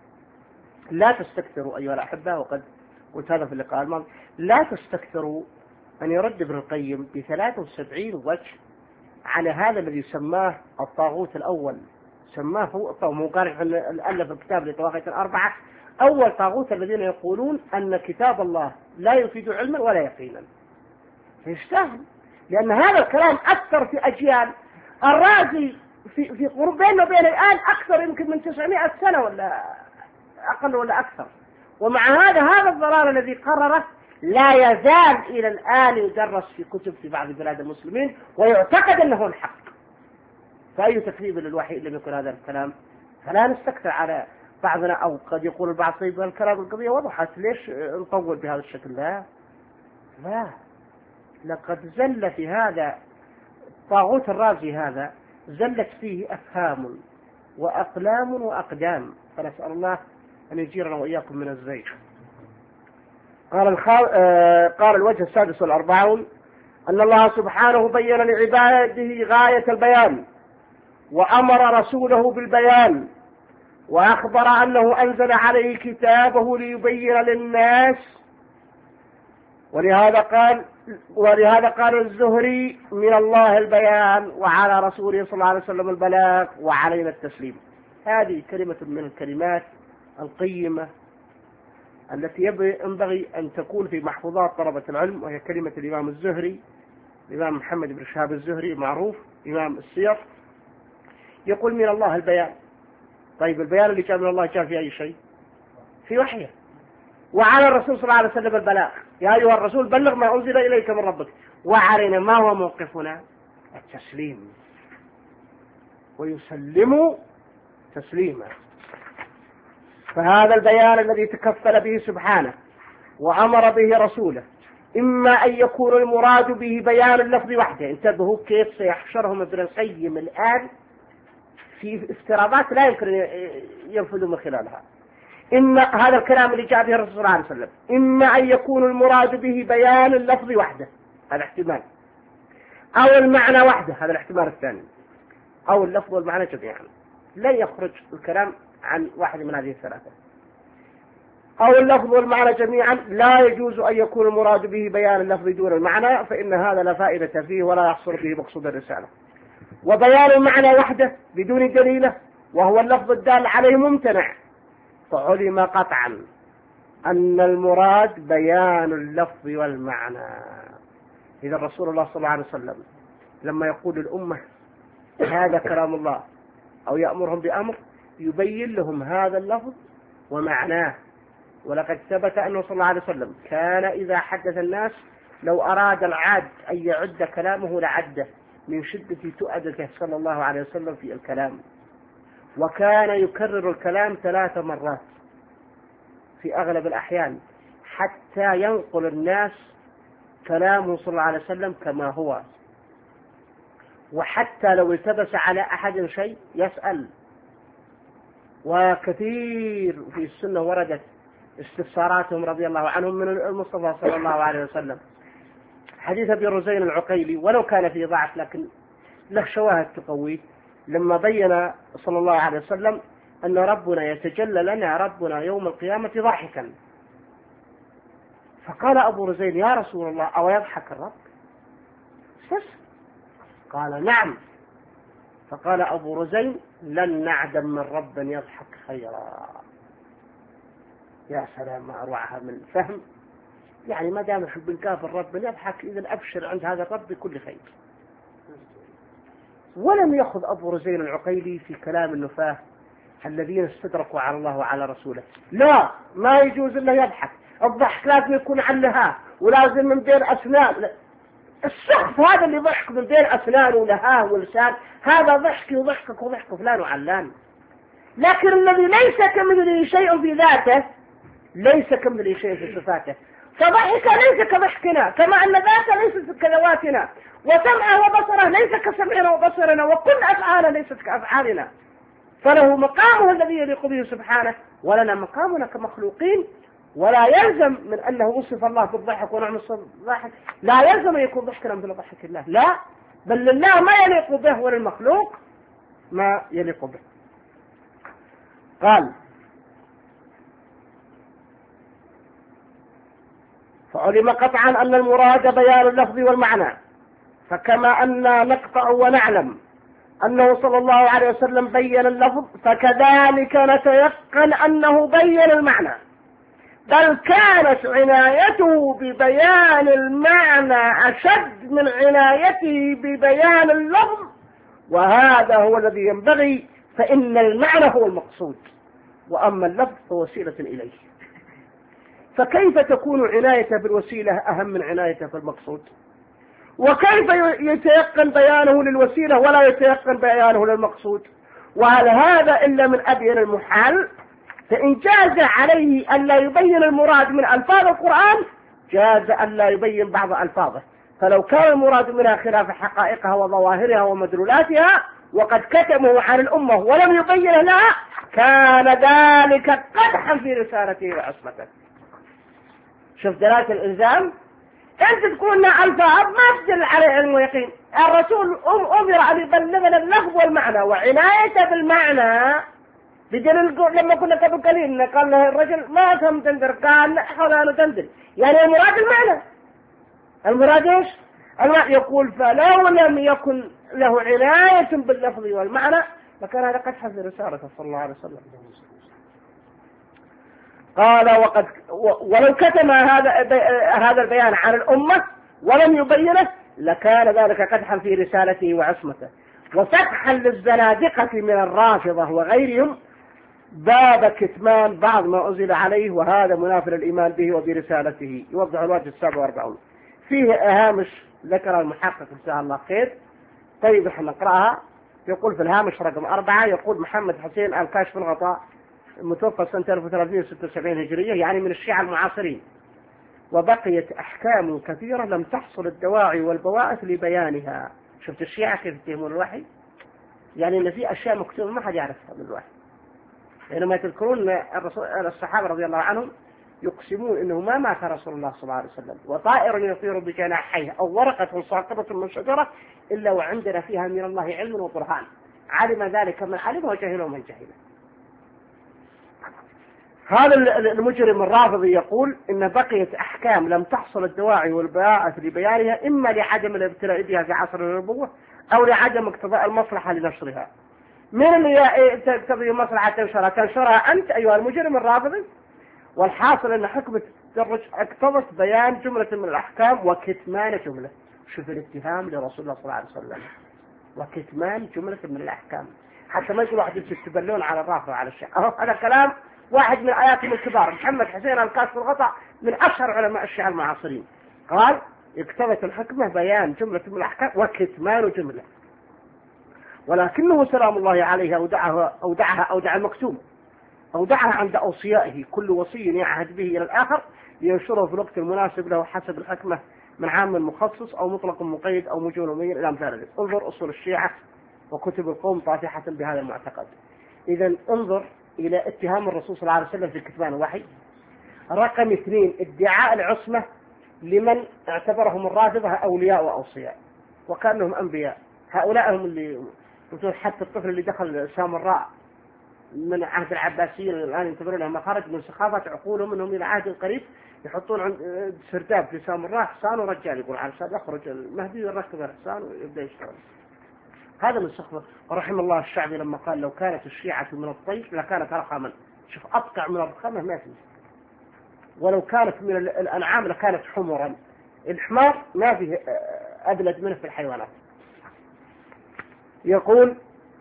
لا تستكثروا أيها الأحبة، وقد قلت هذا في اللقاء الماضي، لا تستكثروا أن يرد ابن القيم بثلاث وسبعين وجه على هذا الذي سماه الطاغوت الأول. سماه هو مقارن الألف الكتاب لطواغيت الأربعة أول طاغوت الذين يقولون أن كتاب الله لا يفيد علما ولا يقينا. يستاهل، لأن هذا الكلام أثر في أجيال. الرازي في في قرب بيننا وبين الآن أكثر يمكن من تسعمائة سنة ولا أقل ولا أكثر، ومع هذا هذا الضلال الذي قرره لا يزال إلى الآن يدرس في كتب في بعض بلاد المسلمين ويعتقد أنه الحق. فأي تكذيب للوحي لم يكن هذا الكلام؟ فلا نستكثر على بعضنا. أو قد يقول البعض: طيب الكلام القضية وضحت، ليش نطول بهذا الشكل؟ لا لا، لقد زل في هذا طاغوت الرازي، هذا زلت فيه أفهام وأقلام وأقدام، فنسأل الله أن يجيرنا وإياكم من الزيغ. قال الخال... آه... قال الوجه السادس والأربعون أن الله سبحانه بين لعباده غاية البيان وأمر رسوله بالبيان وأخبر أنه أنزل عليه كتابه ليبين للناس. ولهذا قال ولهذا قال الزهري: من الله البيان وعلى رسوله صلى الله عليه وسلم البلاغ وعلينا التسليم. هذه كلمة من الكلمات القيمة التي ينبغي أن تكون في محفوظات طلبة العلم، وهي كلمة الإمام الزهري، الإمام محمد بن شهاب الزهري معروف إمام السير، يقول: من الله البيان. طيب البيان اللي جاء من الله جاء في أي شيء؟ في وحيه. وعلى الرسول صلى الله عليه وسلم البلاغ: يا أيها الرسول بلغ ما أنزل إليك من ربك. وعلينا ما هو موقفنا؟ التسليم، ويسلم تسليما. فهذا البيان الذي تكفل به سبحانه وأمر به رسوله إما أن يكون المراد به بيان اللفظ وحده. انتبهوا كيف سيحشرهم ابن القيم الآن في افتراضات لا يمكن ينفذوا من خلالها. إما هذا الكلام اللي جاء به الرسول صلى الله عليه وسلم إما أن يكون المراد به بيان اللفظ وحده، هذا احتمال، أو المعنى وحده، هذا الاحتمال الثاني، أو اللفظ والمعنى جميعا. لا يخرج الكلام عن واحد من هذه الثلاثة. أو اللفظ والمعنى جميعا لا يجوز أن يكون المراد به بيان اللفظ دون المعنى، فإن هذا لا فائدة فيه ولا يحصل به مقصود الرسالة. وبيان المعنى وحده بدون دليله وهو اللفظ الدال عليه ممتنع، فعلم قطعا أن المراد بيان اللفظ والمعنى. إذا رسول الله صلى الله عليه وسلم لما يقول الأمة هذا كلام الله أو يأمرهم بأمر يبين لهم هذا اللفظ ومعناه. ولقد ثبت أنه صلى الله عليه وسلم كان إذا حدث الناس لو أراد العاد أن يعد كلامه لعده من شدة تؤدته صلى الله عليه وسلم في الكلام، وكان يكرر الكلام ثلاث مرات في أغلب الأحيان حتى ينقل الناس كلامه صلى الله عليه وسلم كما هو. وحتى لو التبس على أحد شيء يسأل. وكثير في السنة وردت استفساراتهم رضي الله عنهم من المصطفى صلى الله عليه وسلم. حديث ابي رزين العقيلي ولو كان فيه ضعف لكن له شواهد تقويه، لما بين صلى الله عليه وسلم أن ربنا يتجلى لنا ربنا يوم القيامة ضاحكا، فقال أبو رزين يا رسول الله أو يضحك الرب؟ قال نعم. فقال أبو رزين لن نعدم من رب يضحك خيرا. يا سلام ما أروعها من فهم. يعني ما دام نحب نكافر الرب يضحك إذا أبشر عند هذا الرب بكل خير. ولم يأخذ أبو رزين العقيلي في كلام النفاة الذين استدركوا على الله وعلى رسوله، لا ما يجوز إلا يضحك، الضحك لازم يكون علها ولازم من بين أسنان. السخف هذا اللي ضحك من بين أسنان ولهاه ولسان هذا ضحكي وضحكك وضحك فلان وعلان. لكن الذي ليس كمثله شيء في ذاته ليس كمثله شيء في صفاته، فضحك ليس كضحكنا كما أن ذاته ليست كذواتنا، وسمعه وبصره ليس كسمعنا وبصرنا، وكل أفعاله ليست كأفعالنا، فله مقامه الذي يليق به سبحانه ولنا مقامنا كمخلوقين. ولا يلزم من أنه وصف الله بالضحك ونعم الضحك لا يلزم أن يكون ضحكنا مثل ضحك الله، لا، بل لله ما يليق به وللمخلوق ما يليق به. قال فعلم قطعا أن المراد بيان اللفظ والمعنى، فكما أننا نقطع ونعلم أنه صلى الله عليه وسلم بين اللفظ فكذلك نتيقن أنه بين المعنى، بل كانت عنايته ببيان المعنى أشد من عنايته ببيان اللفظ، وهذا هو الذي ينبغي، فإن المعنى هو المقصود وأما اللفظ فوسيلة إليه. فكيف تكون عنايته بالوسيلة أهم من عنايته بالمقصود؟ وكيف يتيقن بيانه للوسيلة ولا يتيقن بيانه للمقصود؟ وهل هذا إلا من أبين المحال؟ فإن جاز عليه أن لا يبين المراد من ألفاظ القرآن جاز أن لا يبين بعض ألفاظه، فلو كان المراد منها خلاف حقائقها وظواهرها ومدلولاتها وقد كتمه عن الأمة ولم يبين لها كان ذلك قدحا في رسالته وعصمته. شوف دلالة الإلزام، أنت تقولنا ألفاظ ما تدل على علم ويقين. الرسول أمر أن يبلغنا اللفظ والمعنى وعنايته بالمعنى بدليل لما كنا قبل قليل قال له الرجل ما كم تندر، قال نحن لا ندندن، يعني المراد المعنى. المراد ايش؟ المعنى. يقول فلو لم يكن له عناية باللفظ والمعنى لكان هذا قد حفظ رسالته صلى الله عليه وسلم. قال وقد ولو كتم هذا هذا البيان عن الأمة ولم يبينه لكان ذلك قدحا في رسالته وعصمته وفتحا للزنادقة من الرافضة وغيرهم باب كتمان بعض ما أنزل عليه، وهذا منافر الإيمان به وبرسالته. يوضح الواجب السابع والأربعون. فيه هامش ذكر المحقق إن شاء الله خير. طيب احنا نقرأها. يقول في الهامش رقم أربعة، يقول محمد حسين الكاشف الغطاء متوفى سنة ألف وثلاثمائة وستة وسبعين هجرية، يعني من الشيعة المعاصرين، وبقيت أحكام كثيرة لم تحصل الدواعي والبواعث لبيانها. شفت الشيعة كيف يتهمون الوحي؟ يعني إن في أشياء مكتوبة ما حد يعرفها من الوحي. حينما يذكرون الصحابة رضي الله عنهم يقسمون إنه ما مات رسول الله صلى الله عليه وسلم وطائر يطير بجناحيه أو ورقة ساقطة من شجرة إلا وعندنا فيها من الله علم وبرهان، علم ذلك من علم وجهل من جهل. هذا المجرم الرافضي يقول إن بقيت أحكام لم تحصل الدواعي والباعة لبيانها إما لعدم الابتلاء بها في عصر النبوة أو لعدم اقتضاء المصلحة لنشرها. من اللي تقتضي المصلحة تنشرها؟ تنشرها أنت أيها المجرم الرافضي. والحاصل أن حكم التدرج اقتضت بيان جملة من الأحكام وكتمان جملة. شوف الاتهام لرسول الله صلى الله عليه وسلم، وكتمان جملة من الأحكام، حتى ما يقول واحد يستبلون على الرافضة على الشيعة. هذا كلام واحد من آياتهم الكبار محمد حسين الكاشف الغطاء من أشهر علماء الشيعة المعاصرين، قال اقتضت الحكمة بيان جملة من الأحكام وكتمان جملة، ولكنه سلام الله عليه أودعها أودعها أودع المكتوم، أودعها عند أوصيائه كل وصي يعهد به إلى الآخر لينشره في الوقت المناسب له حسب الحكمة من عام مخصص أو مطلق مقيد أو مجول مبين إلى أمثال ذلك. انظر أصول الشيعة وكتب القوم طافحة بهذا المعتقد. إذا انظر إلى اتهام الرسول صلى الله عليه وسلم في كتمان الوحي. رقم اثنين، ادعاء العصمة لمن اعتبرهم الرافضة أولياء وأوصياء وكأنهم أنبياء. هؤلاء هم اللي حتى الطفل اللي دخل سامراء من عهد العباسيين الآن يعتبرونها مخرج من سخافة عقولهم انهم الى عهد قريب يحطون عند سرداب في سامراء حصان ورجال، يقول على اساس يخرج المهدي ويركب الحصان ويبدا يشتغل. هذا من سخفه. ورحم الله الشعبي لما قال لو كانت الشيعة من الطير لكانت رخما. شوف أبقع من الرخامة ما فيه. ولو كانت من الأنعام لكانت حمرا. الحمار ما فيه أدلج منه في الحيوانات. يقول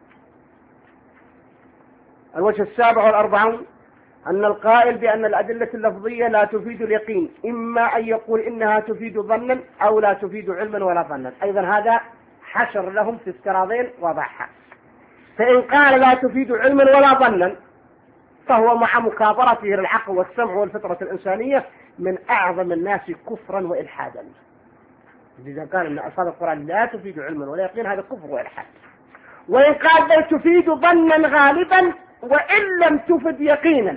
الوجه السابع والأربعون أن القائل بأن الأدلة اللفظية لا تفيد اليقين إما أن يقول إنها تفيد ظنا أو لا تفيد علما ولا ظنا. أيضا هذا حشر لهم في افتراضين وضعها. فإن قال لا تفيد علما ولا ظنا فهو مع مكابرته للعقل والسمع والفطرة الإنسانية من أعظم الناس كفرا وإلحادا. إذا قال أن ألفاظ القرآن لا تفيد علما ولا يقين هذا كفر وإلحاد. وإن قال بل تفيد ظنا غالبا وإن لم تفد يقينا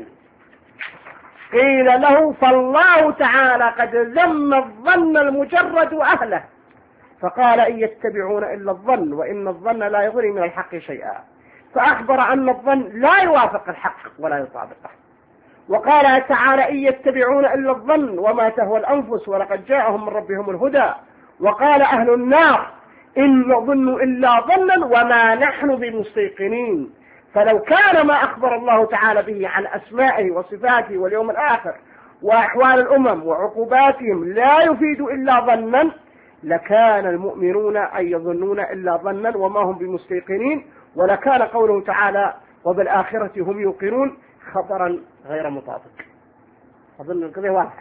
قيل له فالله تعالى قد ذم الظن المجرد أهله فقال إن يتبعون إلا الظن وإن الظن لا يغني من الحق شيئا، فأخبر أن الظن لا يوافق الحق ولا يطابقه. وقال تعالى إن يتبعون إلا الظن وما تهوى الأنفس ولقد جاءهم من ربهم الهدى. وقال أهل النار إن نظن إلا ظنا وما نحن بمستيقنين. فلو كان ما أخبر الله تعالى به عن أسمائه وصفاته واليوم الآخر وأحوال الأمم وعقوباتهم لا يفيد إلا ظنا لكان المؤمنون أن يظنون إلا ظنا وما هم بمستيقنين، ولكان قوله تعالى وبالآخرة هم يوقنون خبرا غير مطابق. أظن القضية واضحة.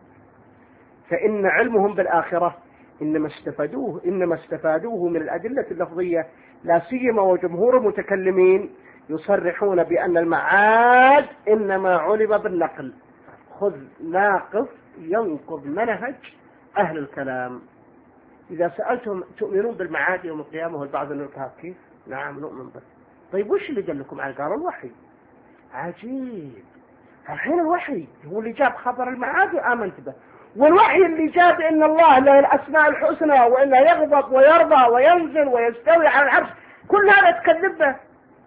فإن علمهم بالآخرة إنما استفادوه إنما استفادوه من الأدلة اللفظية، لا سيما وجمهور المتكلمين يصرحون بأن المعاد إنما علم بالنقل. خذ ناقص ينقض منهج أهل الكلام. إذا سألتم تؤمنون بالمعاد يوم القيامة والبعض يقول كيف؟ نعم نؤمن به. طيب وش اللي دلكم على قال الوحي؟ عجيب. الحين الوحي هو اللي جاب خبر المعاد وآمنت به، والوحي اللي جاب إن الله له الأسماء الحسنى وإنه يغضب ويرضى وينزل ويستوي على العرش، كل هذا تكذب به.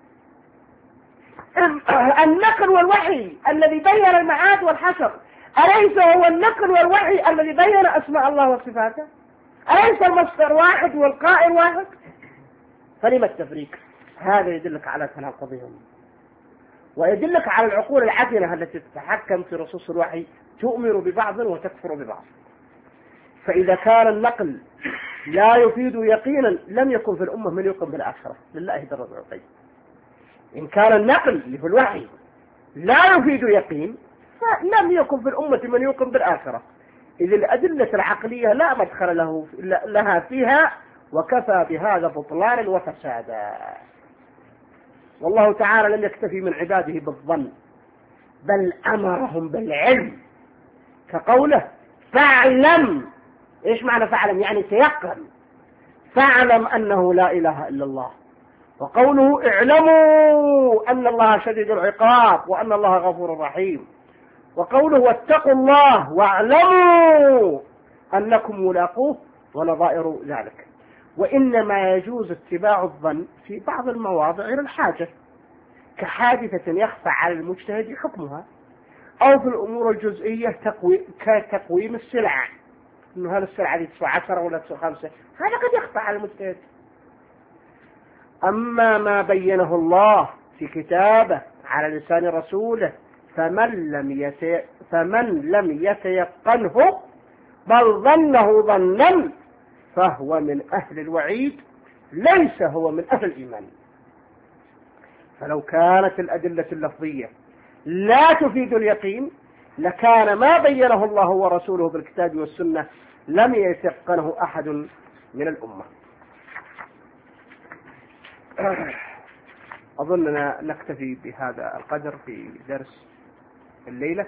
النقل والوحي الذي بين المعاد والحشر أليس هو النقل والوحي الذي بين أسماء الله وصفاته؟ أليس المصدر واحد والقائل واحد؟ فلما التفريق؟ هذا يدلك على تناقضهم ويدلك على العقول العفنة التي تتحكم في رصوص الوحي، تؤمن ببعض وتكفر ببعض. فإذا كان النقل لا يفيد يقينا لم يكن في الأمة من يقم بالآخرة لله در العقيد. إن كان النقل اللي في الوحي لا يفيد يقين فلم يكن في الأمة من يقم بالآخرة، إذ الأدلة العقلية لا مدخل له لها فيها وكفى بهذا بطلانا وفسادا. والله تعالى لم يكتفي من عباده بالظن بل أمرهم بالعلم، كقوله فاعلم. إيش معنى فاعلم؟ يعني تيقن. فاعلم أنه لا إله إلا الله. وقوله اعلموا أن الله شديد العقاب وأن الله غفور رحيم. وقوله واتقوا الله واعلموا أنكم ملاقوه ونظائر ذلك. وإنما يجوز اتباع الظن في بعض المواضع إلى الحاجة، كحادثة يخفى على المجتهد حكمها أو في الأمور الجزئية تقوي كتقويم السلع، إنه هل السلعة دي تسوى عشرة ولا تسوى خمسة، هذا قد يخطأ على المجتهد. أما ما بينه الله في كتابه على لسان رسوله فمن لم يت... فمن لم يتيقنه بل ظنه ظنا فهو من أهل الوعيد ليس هو من أهل الإيمان. فلو كانت الأدلة اللفظية لا تفيد اليقين لكان ما بينه الله ورسوله بالكتاب والسنة لم يتيقنه أحد من الأمة. أظننا نكتفي بهذا القدر في درس الليلة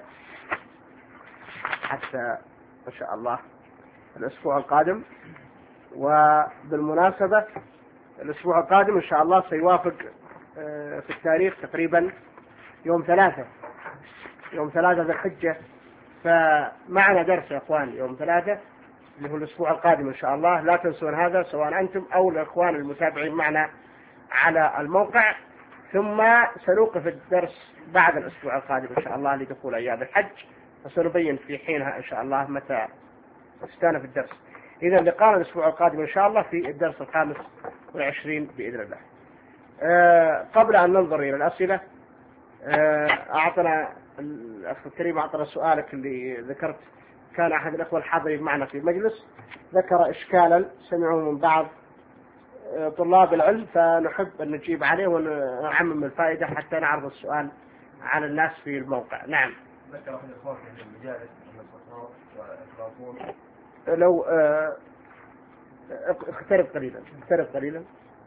حتى إن شاء الله الأسبوع القادم. وبالمناسبة الأسبوع القادم إن شاء الله سيوافق في التاريخ تقريبا يوم ثلاثة يوم ثلاثة ذي الحجة، فمعنا درس يا إخوان يوم ثلاثة اللي هو الأسبوع القادم إن شاء الله. لا تنسون هذا سواء أنتم أو الإخوان المتابعين معنا على الموقع. ثم سنوقف الدرس بعد الأسبوع القادم إن شاء الله لدخول أيام الحج، وسنبين في حينها إن شاء الله متى استأنف الدرس. إذا لقاءنا الأسبوع القادم إن شاء الله في الدرس الخامس والعشرين بإذن الله. أه قبل أن ننظر إلى الأسئلة أه أعطنا الأخ الكريم أعطنا سؤالك اللي ذكرت. كان أحد الأخوة الحاضرين معنا في المجلس ذكر إشكالا سمعوه من بعض طلاب العلم، فنحب أن نجيب عليه ونعمم الفائدة حتى نعرض السؤال على الناس في الموقع. نعم. ذكر أحد الأخوة في المجالس أن الصحراء وإفراطون. لو اه اقترب قليلا اقترب قليلا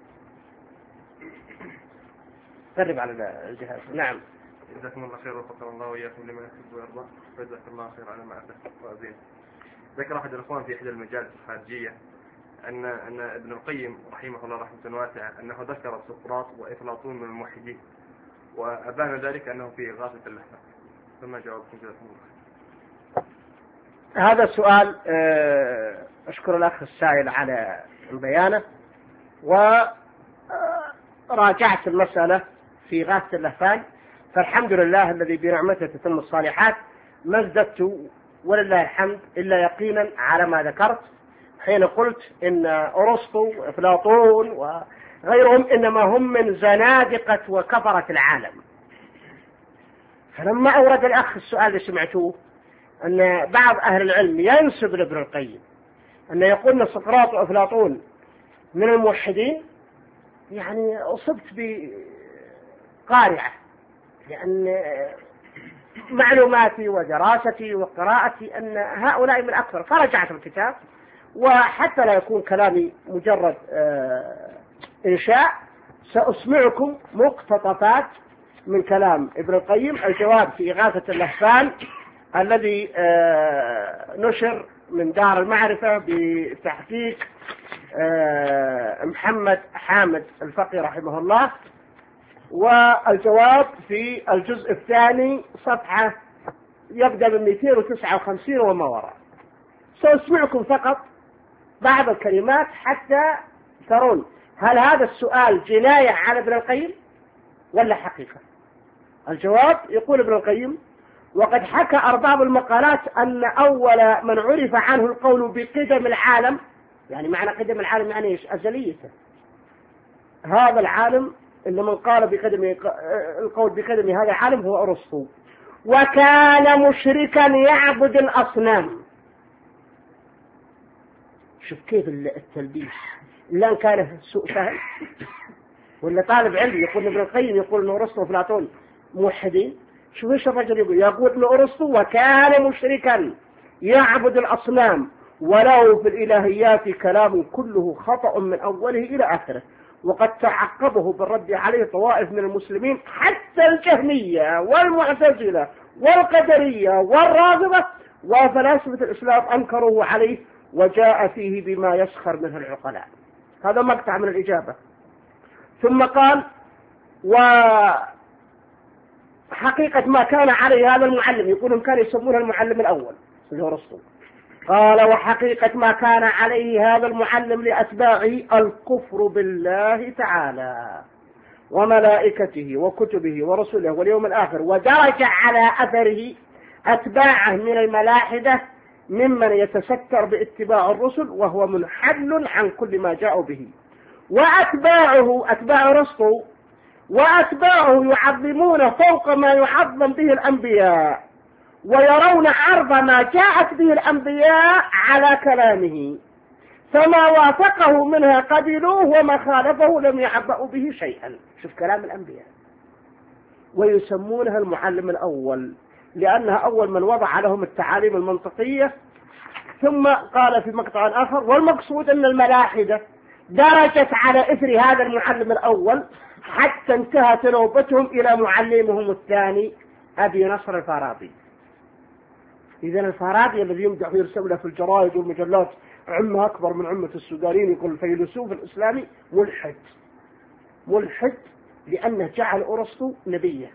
قرب على الجهاز. نعم. جزاكم الله خير وفقنا الله وإياكم لما يحب ويرضى وجزاك الله خير على ما أتى وأزيد. ذكر أحد الأخوان في إحدى المجالس الخارجية أن أن ابن القيم رحمه الله رحمة واسعة أنه ذكر سقراط وإفلاطون من الموحدين، وأبان ذلك أنه في إغاثة اللحظة، فما جوابكم جزاكم الله خير؟ هذا السؤال أشكر الأخ السائل على بيانه، وراجعت المسألة في إغاثة اللهفان، فالحمد لله الذي بنعمته تتم الصالحات، ما ازددت ولله الحمد إلا يقينا على ما ذكرت حين قلت إن أرسطو وأفلاطون وغيرهم إنما هم من زنادقة وكفرة العالم. فلما أورد الأخ السؤال اللي سمعتوه أن بعض أهل العلم ينسب لابن القيم أن يقول أن سقراط وأفلاطون من الموحدين، يعني أصبت بقارعة، لأن معلوماتي ودراستي وقراءتي أن هؤلاء من أكثر. فرجعت الكتاب، وحتى لا يكون كلامي مجرد إنشاء سأسمعكم مقتطفات من كلام ابن القيم الجواب في إغاثة اللهفان الذي نشر من دار المعرفة بتحقيق محمد حامد الفقي رحمه الله، والجواب في الجزء الثاني صفحة يبدأ من مئتين وتسعة وخمسين وما وراء. سأسمعكم فقط بعض الكلمات حتى ترون هل هذا السؤال جناية على ابن القيم ولا حقيقة. الجواب يقول ابن القيم: وقد حكى أرباب المقالات أن أول من عرف عنه القول بقدم العالم، يعني معنى قدم العالم يعني إيش؟ أزليته. هذا العالم اللي من قال بقدم القول بقدم هذا العالم هو أرسطو، وكان مشركا يعبد الأصنام. شوف كيف التلبيس، إلا أن كان سوء فهم ولا طالب علم يقول ابن القيم يقول إنه أرسطو وأفلاطون موحدين. شوف إيش الرجل يقول، يقول إنه أرسطو وكان مشركا يعبد الأصنام، وله في الإلهيات كلام كله خطأ من أوله إلى آخره، وقد تعقبه بالرد عليه طوائف من المسلمين حتى الجهمية والمعتزلة والقدرية والرافضة وفلاسفة الإسلام أنكروه عليه، وجاء فيه بما يسخر منه العقلاء. هذا مقطع من الإجابة. ثم قال: وحقيقة ما كان عليه هذا المعلم، يقولون كانوا يسمونه المعلم الأول اللي هو أرسطو. قال: وحقيقة ما كان عليه هذا المعلم لأتباعه الكفر بالله تعالى وملائكته وكتبه ورسله واليوم الآخر، ودرج على أثره أتباعه من الملاحدة ممن يتستر باتباع الرسل وهو منحل عن كل ما جاءوا به، وأتباعه أتباع أرسطو وأتباعه يعظمون فوق ما يعظم به الأنبياء، ويرون عرض ما جاءت به الأنبياء على كلامه، فما وافقه منها قبلوه وما خالفه لم يعبأوا به شيئا. شوف كلام الأنبياء. ويسمونها المعلم الأول لأنها أول من وضع لهم التعاليم المنطقية. ثم قال في مقطع آخر: والمقصود أن الملاحدة درجت على إثر هذا المعلم الأول حتى انتهت نوبتهم إلى معلمهم الثاني أبي نصر الفارابي. إذا الفارابي الذي يمدح ويرسل له في الجرائد والمجلات عمة أكبر من عمة السودانيين، يقول الفيلسوف الإسلامي ملحد ملحد لأنه جعل أرسطو نبيه.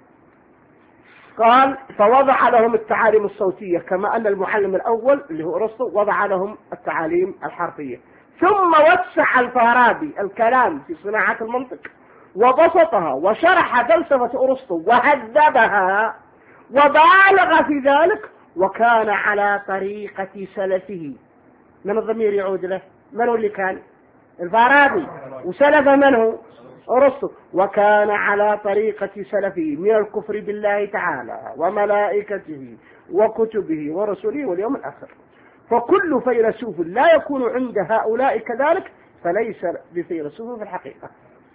قال: فوضع لهم التعاليم الصوتية كما أن المعلم الأول اللي هو أرسطو وضع لهم التعاليم الحرفية. ثم وسع الفارابي الكلام في صناعة المنطق وبسطها وشرح فلسفة أرسطو وهذبها وبالغ في ذلك، وكان على طريقة سلفه. من الضمير يعود له؟ من هو اللي كان؟ الفارابي. وسلف من هو؟ أرسطو. وكان على طريقة سلفه من الكفر بالله تعالى وملائكته وكتبه ورسله واليوم الآخر. فكل فيلسوف لا يكون عند هؤلاء كذلك فليس بفيلسوف في الحقيقة.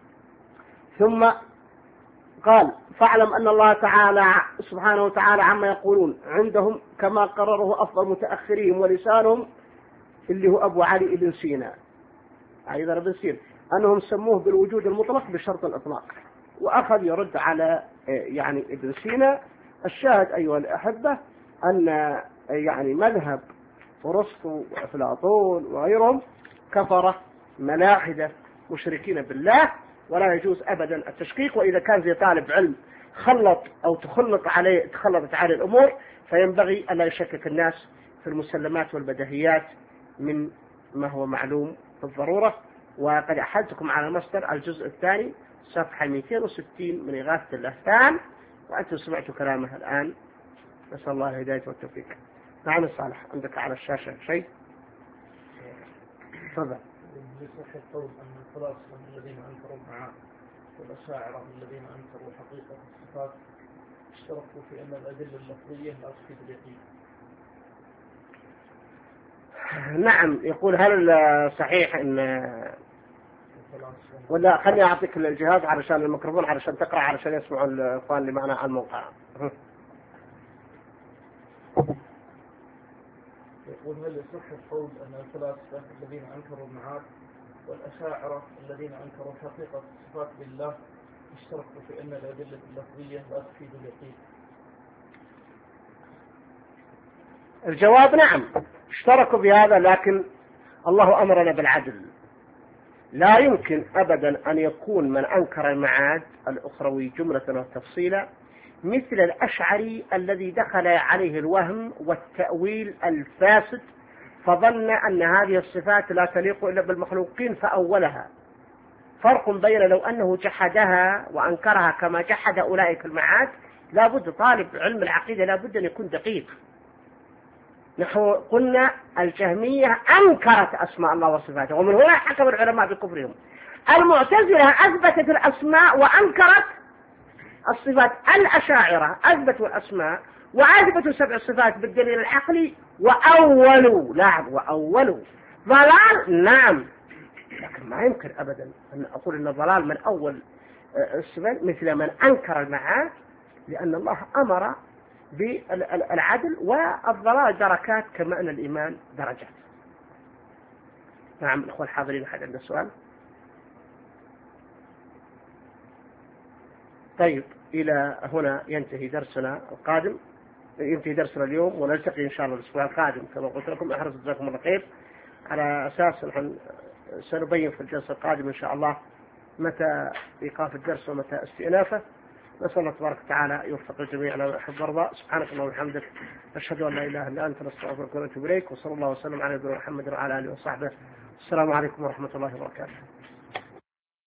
ثم قال: فاعلم أن الله تعالى سبحانه وتعالى عما يقولون عندهم كما قرره أفضل متأخرين ولسانهم اللي هو أبو علي بن سينا أيضا ابن سينا، أنهم سموه بالوجود المطلق بشرط الإطلاق، وأخذ يرد على يعني ابن سينا. الشاهد أيها الأحبة أن يعني مذهب أرسطو وأفلاطون وغيرهم كفرة ملاحدة مشركين بالله، ولا يجوز أبدا التشكيك. وإذا كان في طالب علم خلط أو تخلط عليه تخلطت عليه الأمور فينبغي أن لا يشكك الناس في المسلمات والبديهيات من ما هو معلوم بالضرورة. وقد أحدتكم على مصدر الجزء الثاني صفحة مئتين وستين من إغاثة اللهفان، وأنتم سمعتوا كلامه الآن. نسأل الله الهداية والتوفيق. نعم صالح، عندك على الشاشة شيء؟ تفضل. يصح القول أن الفلاسفة الذين أنكروا المعاد والأشاعرة الذين أنكروا حقيقة الصفات اشتركوا في أن الأدلة اللفظية لا تفيد اليقين. نعم. يقول: هل صحيح ان ولا خليني اعطيك الجهاز علشان الميكروفون علشان تقرا علشان يسمعوا الاخوان اللي معنا على الموقع. يقول: هل يصح القول أن الفلاسفة الذين أنكروا المعاد والأشاعرة الذين أنكروا حقيقة الصفات بالله اشتركوا في أن الأدلة اللفظية لا تفيد اليقين؟ الجواب نعم، اشتركوا بهذا، لكن الله أمرنا بالعدل. لا يمكن أبدا أن يكون من أنكر المعاد الأخروي جملة وتفصيلا مثل الأشعري الذي دخل عليه الوهم والتأويل الفاسد فظن أن هذه الصفات لا تليق إلا بالمخلوقين فأولها. فرق بين لو أنه جحدها وأنكرها كما جحد أولئك المعاد. لا بد طالب علم العقيدة لا بد أن يكون دقيق. نحن قلنا الجهمية أنكرت أسماء الله وصفاته، ومن هنا حكم العلماء بكفرهم. المعتزلة أثبتت الأسماء وأنكرت الصفات. الأشاعرة أثبتوا الأسماء وأثبتوا سبع صفات بالدليل العقلي وأولوا. لا وأولوا ضلال. نعم، لكن ما يمكن أبدا أن أقول أن الضلال من أول الصفات مثل من أنكر المعاد، لأن الله أمر بالعدل، والضلال دركات كما أن الإيمان درجات. نعم الأخوة الحاضرين، أحد عنده سؤال؟ طيب، إلى هنا ينتهي درسنا القادم، ينتهي درسنا اليوم، ونلتقي إن شاء الله الأسبوع القادم كما قلت لكم. أحرص جزاكم الله خير. على أساس نحن سنبين في الجلسة القادمة إن شاء الله متى إيقاف الدرس ومتى استئنافه. نسأل الله تبارك وتعالى يوفق الجميع على حب الرضا. سبحانك اللهم وبحمدك، أشهد أن لا إله إلا أنت، نستغفرك ونتوب إليك، وصلى الله وسلم على نبينا محمد وعلى آله وصحبه. السلام عليكم ورحمة الله وبركاته.